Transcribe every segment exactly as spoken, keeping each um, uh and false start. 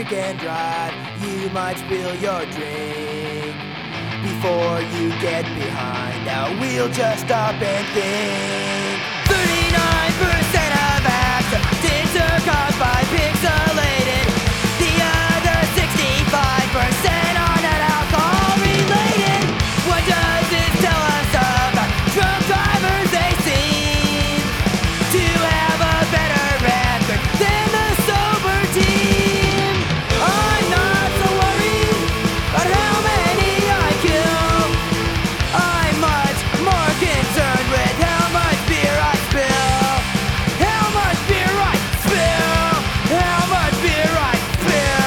drink and drive, you might spill your drink. Before you get behind the wheel, just stop and think. thirty-nine percent of accidents are caused by pixelated. The other sixty-five percent are not alcohol related. What does this tell us about drunk drivers? They seem to have a better record than the sober team. I'm not so worried about how many I kill. I'm much more concerned with how much beer I spill. How much beer I spill. How much beer I spill.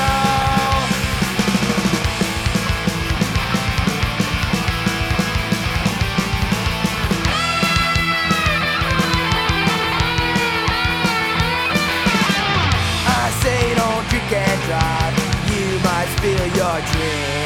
I say don't drink and drive, you might spill your drink.